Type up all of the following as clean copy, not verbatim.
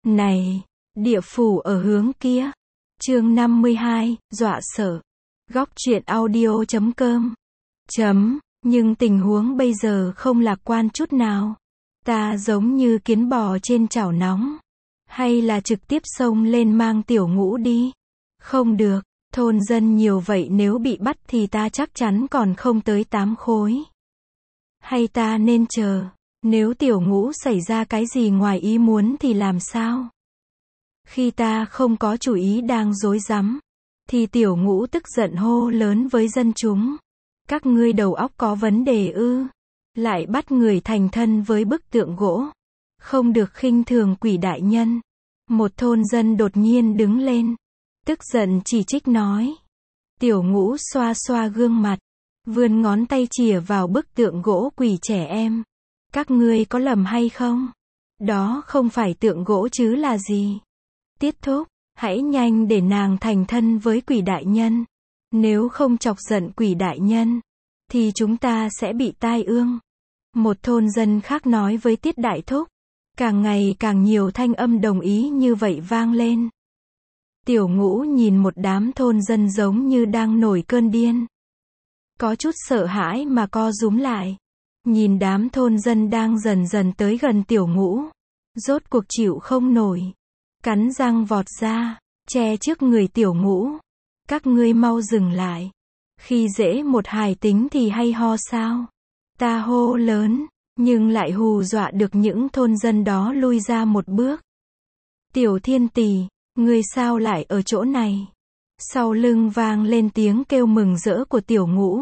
Này, địa phủ ở hướng kia. Chương 52, dọa sợ. Góc truyện audio.com. Nhưng tình huống bây giờ không lạc quan chút nào. Ta giống như kiến bò trên chảo nóng. Hay là trực tiếp xông lên mang tiểu ngũ đi? Không được, thôn dân nhiều vậy nếu bị bắt thì ta chắc chắn còn không tới 8 khối. Hay ta nên chờ, nếu tiểu ngũ xảy ra cái gì ngoài ý muốn thì làm sao? Khi ta không có chủ ý đang rối rắm, thì tiểu ngũ tức giận hô lớn với dân chúng. Các ngươi đầu óc có vấn đề ư? Lại bắt người thành thân với bức tượng gỗ. Không được khinh thường quỷ đại nhân. Một thôn dân đột nhiên đứng lên, tức giận chỉ trích nói. Tiểu ngũ xoa xoa gương mặt, vươn ngón tay chìa vào bức tượng gỗ quỷ trẻ em. Các ngươi có lầm hay không? Đó không phải tượng gỗ chứ là gì? Tiết thúc, hãy nhanh để nàng thành thân với quỷ đại nhân. Nếu không chọc giận quỷ đại nhân, thì chúng ta sẽ bị tai ương. Một thôn dân khác nói với Tiết đại thúc. Càng ngày càng nhiều thanh âm đồng ý như vậy vang lên. Tiểu ngũ nhìn một đám thôn dân giống như đang nổi cơn điên. Có chút sợ hãi mà co rúm lại. Nhìn đám thôn dân đang dần dần tới gần tiểu ngũ. Rốt cuộc chịu không nổi. Cắn răng vọt ra, che trước người tiểu ngũ. Các ngươi mau dừng lại. Khi dễ một hài tính thì hay ho sao? Ta hô lớn, nhưng lại hù dọa được những thôn dân đó lui ra một bước. Tiểu Thiên Tỳ, ngươi sao lại ở chỗ này? Sau lưng vang lên tiếng kêu mừng rỡ của tiểu ngũ.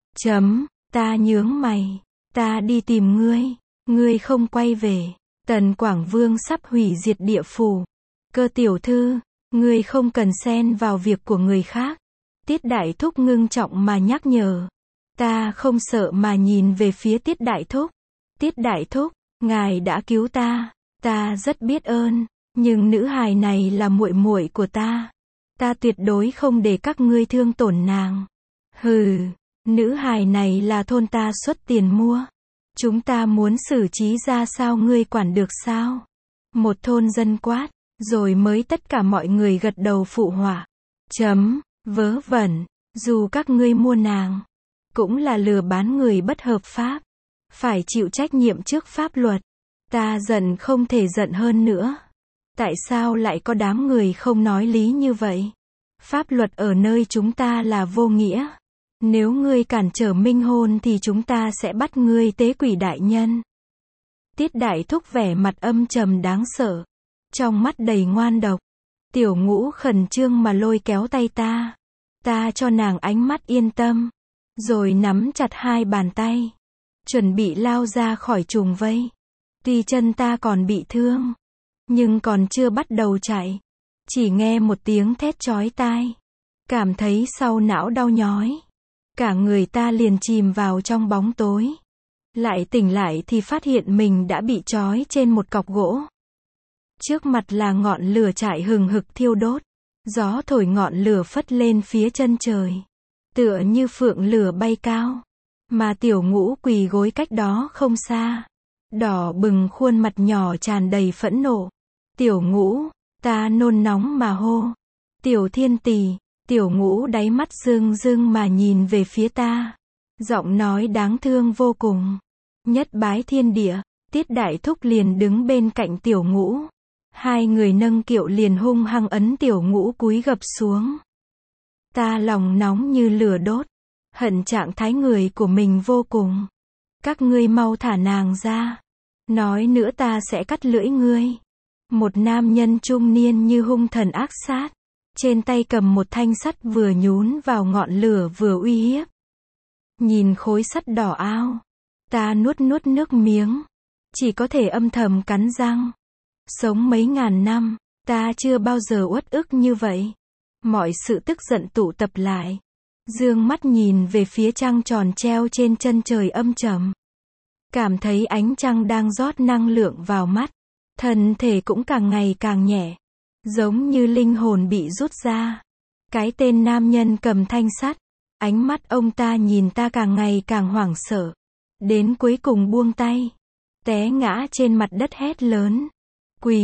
Ta nhướng mày, ta đi tìm ngươi không quay về. Tần Quảng Vương sắp hủy diệt địa phủ. Cơ tiểu thư, ngươi không cần xen vào việc của người khác. Tiết đại thúc ngưng trọng mà nhắc nhở. Ta không sợ mà nhìn về phía Tiết đại thúc. Tiết đại thúc, ngài đã cứu ta rất biết ơn, nhưng nữ hài này là muội muội của ta tuyệt đối không để các ngươi thương tổn nàng. Hừ, nữ hài này là thôn ta xuất tiền mua. Chúng ta muốn xử trí ra sao ngươi quản được sao? Một thôn dân quát, rồi mới tất cả mọi người gật đầu phụ họa. Vớ vẩn, dù các ngươi mua nàng, cũng là lừa bán người bất hợp pháp. Phải chịu trách nhiệm trước pháp luật. Ta giận không thể giận hơn nữa. Tại sao lại có đám người không nói lý như vậy? Pháp luật ở nơi chúng ta là vô nghĩa. Nếu ngươi cản trở minh hôn thì chúng ta sẽ bắt ngươi tế quỷ đại nhân. Tiết đại thúc vẻ mặt âm trầm đáng sợ. Trong mắt đầy ngoan độc. Tiểu ngũ khẩn trương mà lôi kéo tay ta. Ta cho nàng ánh mắt yên tâm. Rồi nắm chặt hai bàn tay. Chuẩn bị lao ra khỏi trùng vây. Tuy chân ta còn bị thương, nhưng còn chưa bắt đầu chạy. Chỉ nghe một tiếng thét chói tai. Cảm thấy sau não đau nhói. Cả người ta liền chìm vào trong bóng tối. Lại tỉnh lại thì phát hiện mình đã bị trói trên một cọc gỗ. Trước mặt là ngọn lửa trại hừng hực thiêu đốt. Gió thổi ngọn lửa phất lên phía chân trời. Tựa như phượng lửa bay cao. Mà tiểu ngũ quỳ gối cách đó không xa. Đỏ bừng khuôn mặt nhỏ tràn đầy phẫn nộ. Tiểu ngũ, ta nôn nóng mà hô. Tiểu Thiên Tỳ, tiểu ngũ đáy mắt rưng rưng mà nhìn về phía ta. Giọng nói đáng thương vô cùng. Nhất bái thiên địa, Tiết đại thúc liền đứng bên cạnh tiểu ngũ. Hai người nâng kiệu liền hung hăng ấn tiểu ngũ cúi gập xuống. Ta lòng nóng như lửa đốt. Hận trạng thái người của mình vô cùng. Các ngươi mau thả nàng ra. Nói nữa ta sẽ cắt lưỡi ngươi. Một nam nhân trung niên như hung thần ác sát. Trên tay cầm một thanh sắt vừa nhún vào ngọn lửa vừa uy hiếp. Nhìn khối sắt đỏ ao. Ta nuốt nước miếng. Chỉ có thể âm thầm cắn răng. Sống mấy ngàn năm, ta chưa bao giờ uất ức như vậy. Mọi sự tức giận tụ tập lại. Dương mắt nhìn về phía trăng tròn treo trên chân trời âm trầm. Cảm thấy ánh trăng đang rót năng lượng vào mắt. Thân thể cũng càng ngày càng nhẹ. Giống như linh hồn bị rút ra. Cái tên nam nhân cầm thanh sắt. Ánh mắt ông ta nhìn ta càng ngày càng hoảng sợ. Đến cuối cùng buông tay. Té ngã trên mặt đất hét lớn. Quỳ,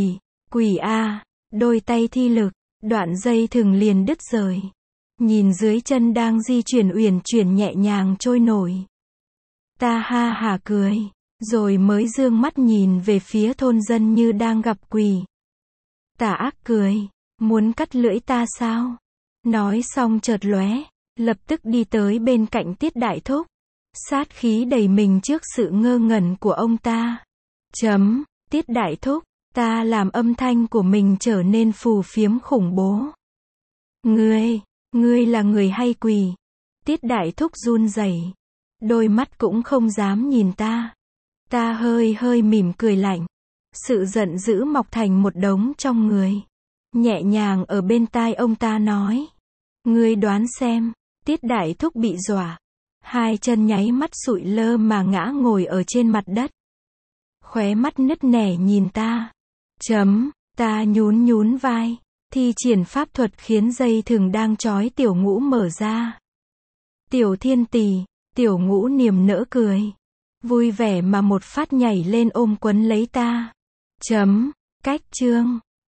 Quỷ a, đôi tay thi lực, đoạn dây thừng liền đứt rời. Nhìn dưới chân đang di chuyển uyển chuyển nhẹ nhàng trôi nổi. Ta ha hả cười, rồi mới dương mắt nhìn về phía thôn dân như đang gặp quỷ. Tà ác cười, muốn cắt lưỡi ta sao? Nói xong chợt lóe, lập tức đi tới bên cạnh Tiết Đại Thúc. Sát khí đầy mình trước sự ngơ ngẩn của ông ta. Tiết Đại Thúc, ta làm âm thanh của mình trở nên phù phiếm khủng bố. Ngươi là người hay quỷ? Tiết Đại Thúc run rẩy, đôi mắt cũng không dám nhìn ta. Ta hơi mỉm cười lạnh. Sự giận dữ mọc thành một đống trong người. Nhẹ nhàng ở bên tai ông ta nói. Ngươi đoán xem. Tiết Đại Thúc bị dọa. Hai chân nháy mắt sụi lơ mà ngã ngồi ở trên mặt đất. Khóe mắt nứt nẻ nhìn ta. Ta nhún vai. Thi triển pháp thuật khiến dây thừng đang trói Tiểu Ngũ mở ra. Tiểu Thiên Tỳ, Tiểu Ngũ niềm nở cười. Vui vẻ mà một phát nhảy lên ôm quấn lấy ta. Cách chương